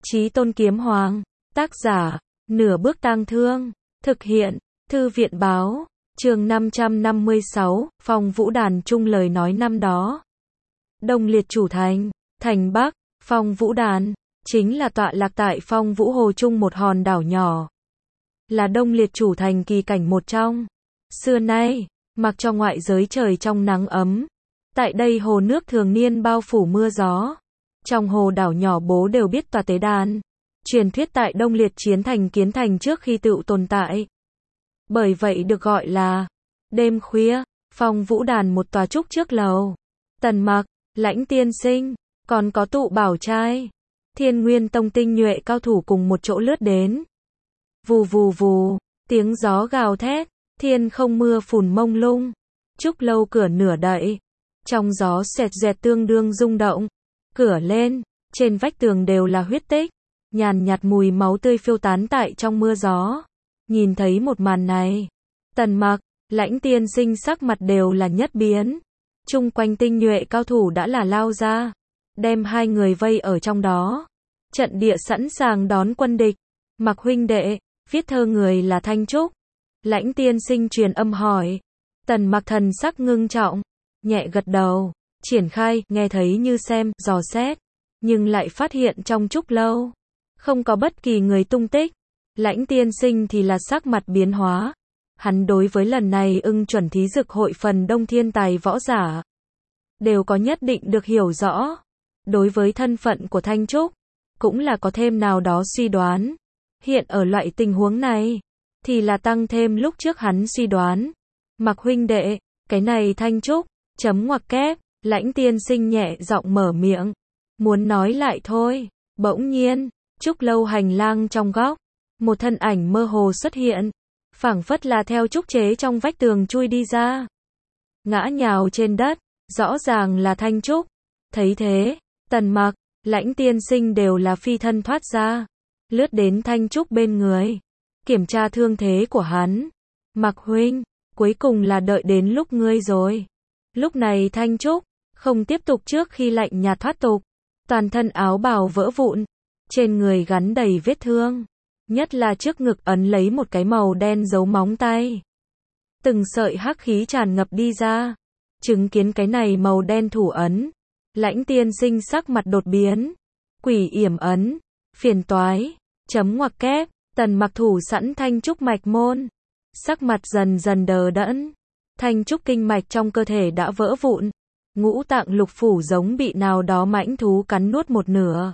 Chí Tôn Kiếm Hoàng, tác giả, Nửa Bước Tang Thương, thực hiện, Thư viện báo, chương 556, Phong Vũ Đàn chung lời nói năm đó. Đông Liệt chủ thành, thành Bắc, Phong Vũ Đàn, chính là tọa lạc tại Phong Vũ Hồ Trung một hòn đảo nhỏ. Là Đông Liệt chủ thành kỳ cảnh một trong. Xưa nay, mặc cho ngoại giới trời trong nắng ấm, tại đây hồ nước thường niên bao phủ mưa gió. Trong hồ đảo nhỏ bố đều biết tòa tế đàn. Truyền thuyết tại Đông Liệt chiến thành kiến thành trước khi tựu tồn tại. Bởi vậy được gọi là đêm khuya, Phong Vũ Đàn một tòa trúc trước lầu. Tần Mặc, Lãnh Tiên Sinh, còn có Tụ Bảo Trai, Thiên Nguyên Tông tinh nhuệ cao thủ cùng một chỗ lướt đến. Vù vù vù, tiếng gió gào thét, thiên không mưa phùn mông lung. Trúc lâu cửa nửa đậy, trong gió xẹt dẹt tương đương rung động. Cửa lên, trên vách tường đều là huyết tích, nhàn nhạt mùi máu tươi phiêu tán tại trong mưa gió. Nhìn thấy một màn này, Tần Mặc, Lãnh Tiên Sinh sắc mặt đều là nhất biến. Chung quanh tinh nhuệ cao thủ đã là lao ra, đem hai người vây ở trong đó. Trận địa sẵn sàng đón quân địch. Mặc huynh đệ, viết thơ người là Thanh Trúc. Lãnh Tiên Sinh truyền âm hỏi. Tần Mặc thần sắc ngưng trọng, nhẹ gật đầu, triển khai, nghe thấy như xem, dò xét, nhưng lại phát hiện trong trúc lâu không có bất kỳ người tung tích. Lãnh Tiên Sinh thì là sắc mặt biến hóa. Hắn đối với lần này ưng chuẩn thí dực hội phần đông thiên tài võ giả đều có nhất định được hiểu rõ. Đối với thân phận của Thanh Trúc, cũng là có thêm nào đó suy đoán. Hiện ở loại tình huống này, thì là tăng thêm lúc trước hắn suy đoán. Mặc huynh đệ, cái này Thanh Trúc, chấm ngoặc kép, Lãnh Tiên Sinh nhẹ giọng mở miệng, muốn nói lại thôi. Bỗng nhiên, trúc lâu hành lang trong góc, một thân ảnh mơ hồ xuất hiện, phảng phất là theo trúc chế trong vách tường chui đi ra. Ngã nhào trên đất, rõ ràng là Thanh Trúc. Thấy thế, Tần Mặc, Lãnh Tiên Sinh đều là phi thân thoát ra, lướt đến Thanh Trúc bên người, kiểm tra thương thế của hắn. Mặc huynh, cuối cùng là đợi đến lúc ngươi rồi. Lúc này Thanh Trúc không tiếp tục trước khi lạnh nhạt thoát tục, toàn thân áo bào vỡ vụn, trên người gắn đầy vết thương, nhất là trước ngực ấn lấy một cái màu đen dấu móng tay. Từng sợi hắc khí tràn ngập đi ra. Chứng kiến cái này màu đen thủ ấn, Lãnh Tiên Sinh sắc mặt đột biến. Quỷ yểm ấn, phiền toái, chấm ngoặc kép, Tần Mặc thủ sẵn Thanh Trúc mạch môn, sắc mặt dần dần đờ đẫn. Thanh Trúc kinh mạch trong cơ thể đã vỡ vụn, ngũ tạng lục phủ giống bị nào đó mãnh thú cắn nuốt một nửa.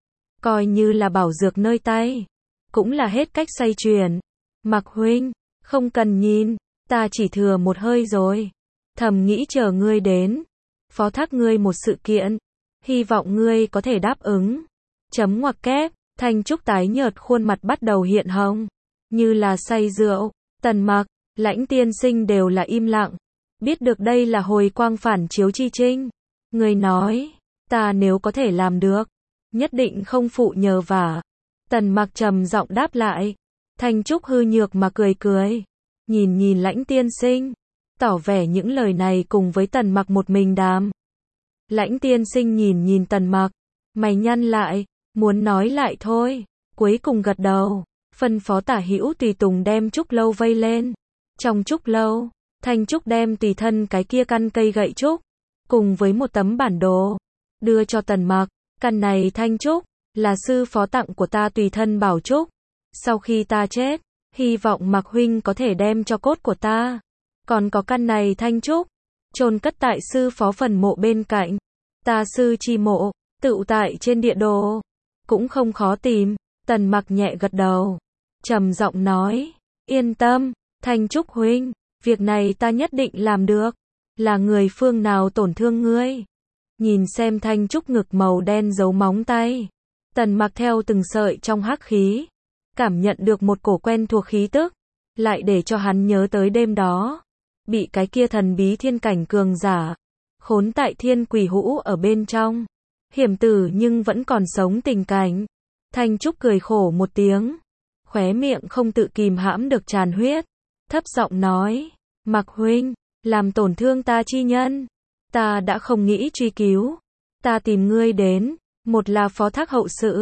Coi như là bảo dược nơi tay, cũng là hết cách xoay chuyển. Mặc huynh, không cần nhìn, ta chỉ thừa một hơi rồi. Thầm nghĩ chờ ngươi đến, phó thác ngươi một sự kiện, hy vọng ngươi có thể đáp ứng. Chấm ngoặc kép, Thanh Trúc tái nhợt khuôn mặt bắt đầu hiện hồng, như là say rượu. Tần Mặc, Lãnh Tiên Sinh đều là im lặng, biết được đây là hồi quang phản chiếu chi trinh. Người nói, ta nếu có thể làm được, nhất định không phụ nhờ vả. Tần Mặc trầm giọng đáp lại. Thanh Trúc hư nhược mà cười cười, nhìn nhìn Lãnh Tiên Sinh, tỏ vẻ những lời này cùng với Tần Mặc một mình đàm. Lãnh Tiên Sinh nhìn nhìn Tần Mặc, mày nhăn lại, muốn nói lại thôi, cuối cùng gật đầu, phân phó tả hữu tùy tùng đem trúc lâu vây lên. Trong trúc lâu, Thanh Trúc đem tùy thân cái kia căn cây gậy trúc, cùng với một tấm bản đồ, đưa cho Tần Mặc. Căn này Thanh Trúc, là sư phó tặng của ta tùy thân bảo trúc. Sau khi ta chết, hy vọng Mặc huynh có thể đem cho cốt của ta. Còn có căn này Thanh Trúc, chôn cất tại sư phó phần mộ bên cạnh. Ta sư chi mộ, tựu tại trên địa đồ, cũng không khó tìm. Tần Mặc nhẹ gật đầu, trầm giọng nói, yên tâm, Thanh Trúc huynh, việc này ta nhất định làm được. Là người phương nào tổn thương ngươi? Nhìn xem Thanh Trúc ngực màu đen dấu móng tay, Tần Mặc theo từng sợi trong hắc khí, cảm nhận được một cổ quen thuộc khí tức, lại để cho hắn nhớ tới đêm đó, bị cái kia thần bí thiên cảnh cường giả khốn tại thiên quỷ hũ ở bên trong, hiểm tử nhưng vẫn còn sống tình cảnh. Thanh Trúc cười khổ một tiếng, khóe miệng không tự kìm hãm được tràn huyết, thấp giọng nói, Mặc huynh, làm tổn thương ta chi nhân, ta đã không nghĩ truy cứu. Ta tìm ngươi đến, một là phó thác hậu sự,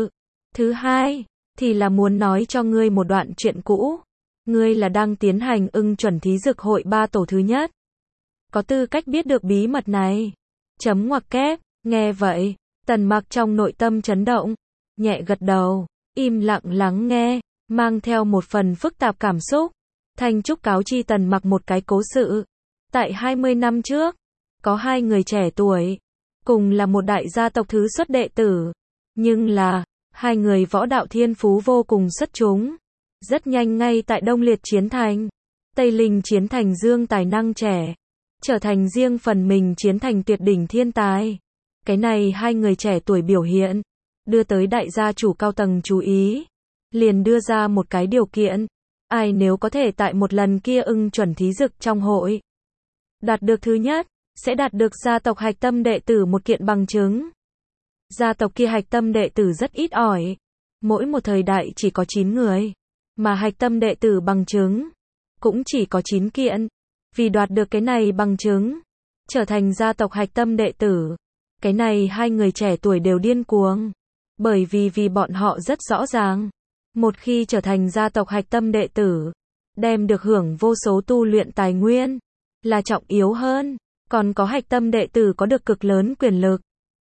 Thứ hai, thì là muốn nói cho ngươi một đoạn chuyện cũ. Ngươi là đang tiến hành ưng chuẩn thí dực hội 3 tổ thứ nhất. Có tư cách biết được bí mật này. Chấm ngoặc kép, nghe vậy, Tần Mặc trong nội tâm chấn động, nhẹ gật đầu, im lặng lắng nghe, mang theo một phần phức tạp cảm xúc. Thanh Trúc cáo chi Tần Mặc một cái cố sự. Tại 20 năm trước, có hai người trẻ tuổi, cùng là một đại gia tộc thứ xuất đệ tử, nhưng là hai người võ đạo thiên phú vô cùng xuất chúng. Rất nhanh ngay tại Đông Liệt chiến thành, Tây Linh chiến thành dương tài năng trẻ, trở thành riêng phần mình chiến thành tuyệt đỉnh thiên tài. Cái này hai người trẻ tuổi biểu hiện, đưa tới đại gia chủ cao tầng chú ý, liền đưa ra một cái điều kiện, ai nếu có thể tại một lần kia ưng chuẩn thí dực trong hội đạt được thứ nhất, sẽ đạt được gia tộc hạch tâm đệ tử một kiện bằng chứng. Gia tộc kia hạch tâm đệ tử rất ít ỏi, mỗi một thời đại chỉ có 9 người, mà hạch tâm đệ tử bằng chứng cũng chỉ có 9 kiện. Vì đoạt được cái này bằng chứng, trở thành gia tộc hạch tâm đệ tử, cái này hai người trẻ tuổi đều điên cuồng, bởi vì bọn họ rất rõ ràng, một khi trở thành gia tộc hạch tâm đệ tử, đem được hưởng vô số tu luyện tài nguyên, là trọng yếu hơn, còn có hạch tâm đệ tử có được cực lớn quyền lực.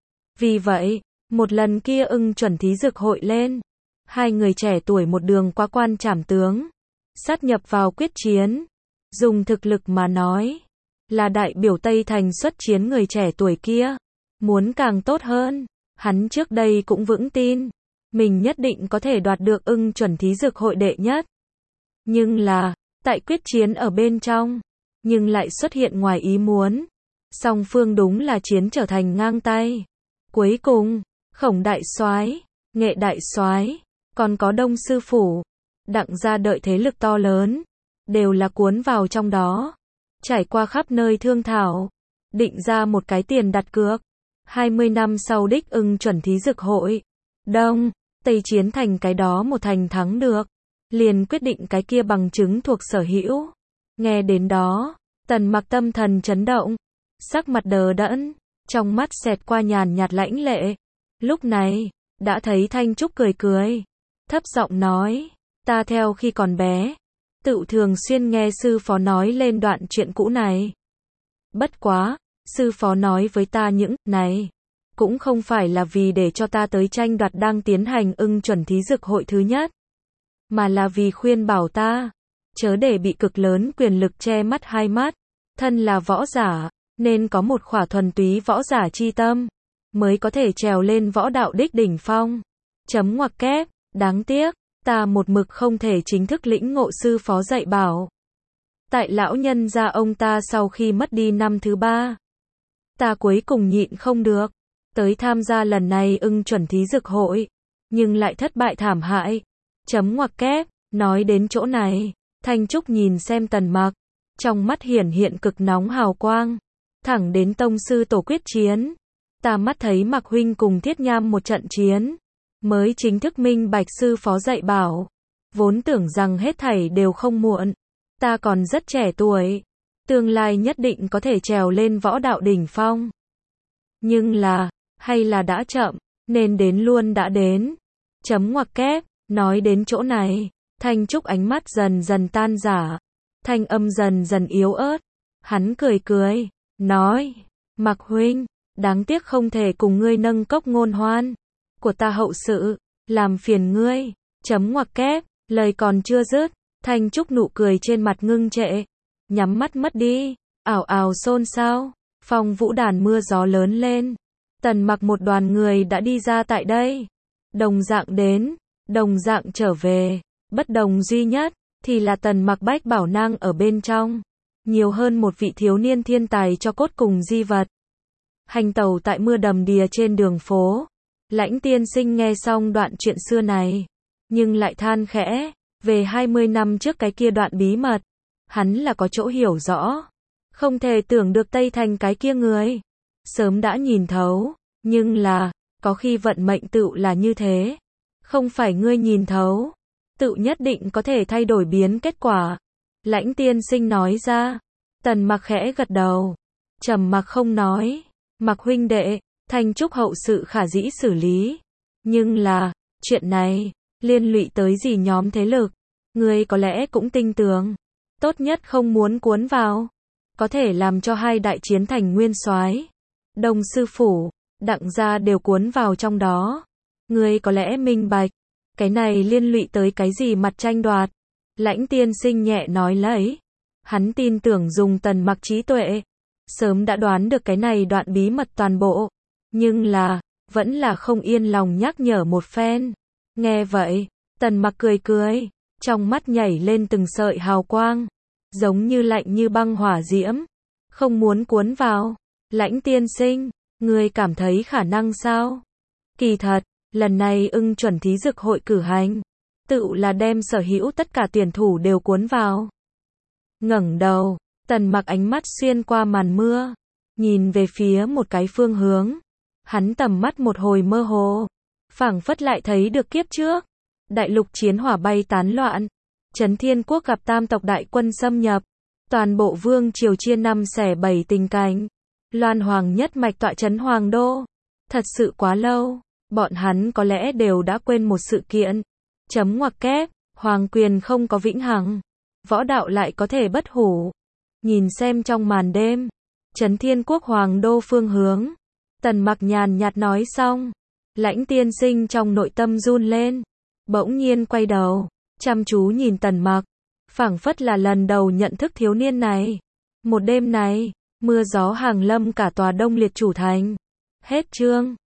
Vì vậy, một lần kia ưng chuẩn thí dực hội lên, hai người trẻ tuổi một đường qua quan trảm tướng, sát nhập vào quyết chiến. Dùng thực lực mà nói, là đại biểu Tây Thành xuất chiến người trẻ tuổi kia, muốn càng tốt hơn, hắn trước đây cũng vững tin, mình nhất định có thể đoạt được ưng chuẩn thí dực hội đệ nhất. Nhưng là, tại quyết chiến ở bên trong, nhưng lại xuất hiện ngoài ý muốn. Song phương đúng là chiến trở thành ngang tay. Cuối cùng, Khổng đại soái, Nghệ đại soái, còn có Đông sư phủ, Đặng gia đợi thế lực to lớn, đều là cuốn vào trong đó. Trải qua khắp nơi thương thảo, định ra một cái tiền đặt cược. 20 năm sau đích ưng chuẩn thí dực hội, Đông, Tây chiến thành cái đó một thành thắng được, liền quyết định cái kia bằng chứng thuộc sở hữu. Nghe đến đó, Tần Mặc tâm thần chấn động, sắc mặt đờ đẫn, trong mắt xẹt qua nhàn nhạt lãnh lệ. Lúc này, đã thấy Thanh Trúc cười cười, thấp giọng nói, ta theo khi còn bé, tự thường xuyên nghe sư phó nói lên đoạn chuyện cũ này. Bất quá, sư phó nói với ta những này, cũng không phải là vì để cho ta tới tranh đoạt đang tiến hành ưng chuẩn thí dực hội thứ nhất, mà là vì khuyên bảo ta, chớ để bị cực lớn quyền lực che mắt hai mắt, thân là võ giả, nên có một khỏa thuần túy võ giả chi tâm, mới có thể trèo lên võ đạo đích đỉnh phong. Chấm ngoặc kép, đáng tiếc, ta một mực không thể chính thức lĩnh ngộ sư phó dạy bảo. Tại lão nhân gia ông ta sau khi mất đi năm thứ 3, ta cuối cùng nhịn không được, tới tham gia lần này ưng chuẩn thí dực hội, nhưng lại thất bại thảm hại. Chấm ngoặc kép, nói đến chỗ này, Thanh Trúc nhìn xem Tần Mặc, trong mắt hiển hiện cực nóng hào quang, thẳng đến tông sư tổ quyết chiến. Ta mắt thấy Mặc huynh cùng Thiết Nham một trận chiến, mới chính thức minh bạch sư phó dạy bảo, vốn tưởng rằng hết thảy đều không muộn, ta còn rất trẻ tuổi, tương lai nhất định có thể trèo lên võ đạo đỉnh phong. Nhưng là, hay là đã chậm, nên đến luôn đã đến. Chấm ngoặc kép, nói đến chỗ này, Thanh Trúc ánh mắt dần dần tan rã, thanh âm dần dần yếu ớt, hắn cười cười, nói, Mặc huynh, đáng tiếc không thể cùng ngươi nâng cốc ngôn hoan của ta hậu sự, làm phiền ngươi. Chấm ngoặc kép, lời còn chưa dứt, Thanh Trúc nụ cười trên mặt ngưng trệ, nhắm mắt mất đi, ảo ảo xôn xao, phong vũ đàn mưa gió lớn lên. Tần Mặc một đoàn người đã đi ra tại đây, đồng dạng đến, đồng dạng trở về, bất đồng duy nhất thì là Tần Mặc bách bảo nang ở bên trong, nhiều hơn một vị thiếu niên thiên tài cho cốt cùng di vật. Hành tẩu tại mưa đầm đìa trên đường phố, Lãnh tiên sinh nghe xong đoạn chuyện xưa này, nhưng lại than khẽ, về 20 năm trước cái kia đoạn bí mật, hắn là có chỗ hiểu rõ, không thể tưởng được Tây Thành cái kia người, sớm đã nhìn thấu, nhưng là, có khi vận mệnh tựu là như thế, không phải ngươi nhìn thấu, tựu nhất định có thể thay đổi biến kết quả. Lãnh tiên sinh nói ra. Tần Mặc khẽ gật đầu, trầm mặc không nói. Mặc huynh đệ, Thanh Trúc hậu sự khả dĩ xử lý, nhưng là, Chuyện này, liên lụy tới gì nhóm thế lực, ngươi có lẽ cũng tinh tường. Tốt nhất không muốn cuốn vào. Có thể làm cho hai đại chiến thành nguyên soái, Đông sư phủ, Đặng gia đều cuốn vào trong đó. Ngươi có lẽ minh bạch, cái này liên lụy tới cái gì mặt tranh đoạt. Lãnh tiên sinh nhẹ nói lấy. Hắn tin tưởng dùng Tần Mặc trí tuệ, sớm đã đoán được cái này đoạn bí mật toàn bộ. Nhưng là, vẫn là không yên lòng nhắc nhở một phen. Nghe vậy, Tần Mặc cười cười, trong mắt nhảy lên từng sợi hào quang, giống như lạnh như băng hỏa diễm. Không muốn cuốn vào. Lãnh tiên sinh, ngươi cảm thấy khả năng sao? Kỳ thật, lần này ưng chuẩn thí dực hội cử hành, tự là đem sở hữu tất cả tuyển thủ đều cuốn vào. Ngẩng đầu, Tần Mặc ánh mắt xuyên qua màn mưa, nhìn về phía một cái phương hướng. Hắn tầm mắt một hồi mơ hồ, phảng phất lại thấy được kiếp trước. Đại lục chiến hỏa bay tán loạn, Trấn Thiên Quốc gặp tam tộc đại quân xâm nhập, toàn bộ vương triều chia năm xẻ bảy tình cảnh. Loan Hoàng nhất mạch tọa trấn Hoàng đô. Thật sự quá lâu, bọn hắn có lẽ đều đã quên một sự kiện. Chấm ngoặc kép, hoàng quyền không có vĩnh hằng, võ đạo lại có thể bất hủ. Nhìn xem trong màn đêm, Trấn Thiên Quốc Hoàng đô phương hướng, Tần Mặc nhàn nhạt nói xong, Lãnh tiên sinh trong nội tâm run lên, bỗng nhiên quay đầu, chăm chú nhìn Tần Mặc, phảng phất là lần đầu nhận thức thiếu niên này. Một đêm này, mưa gió hàng lâm cả tòa Đông Liệt chủ thành. Hết chương.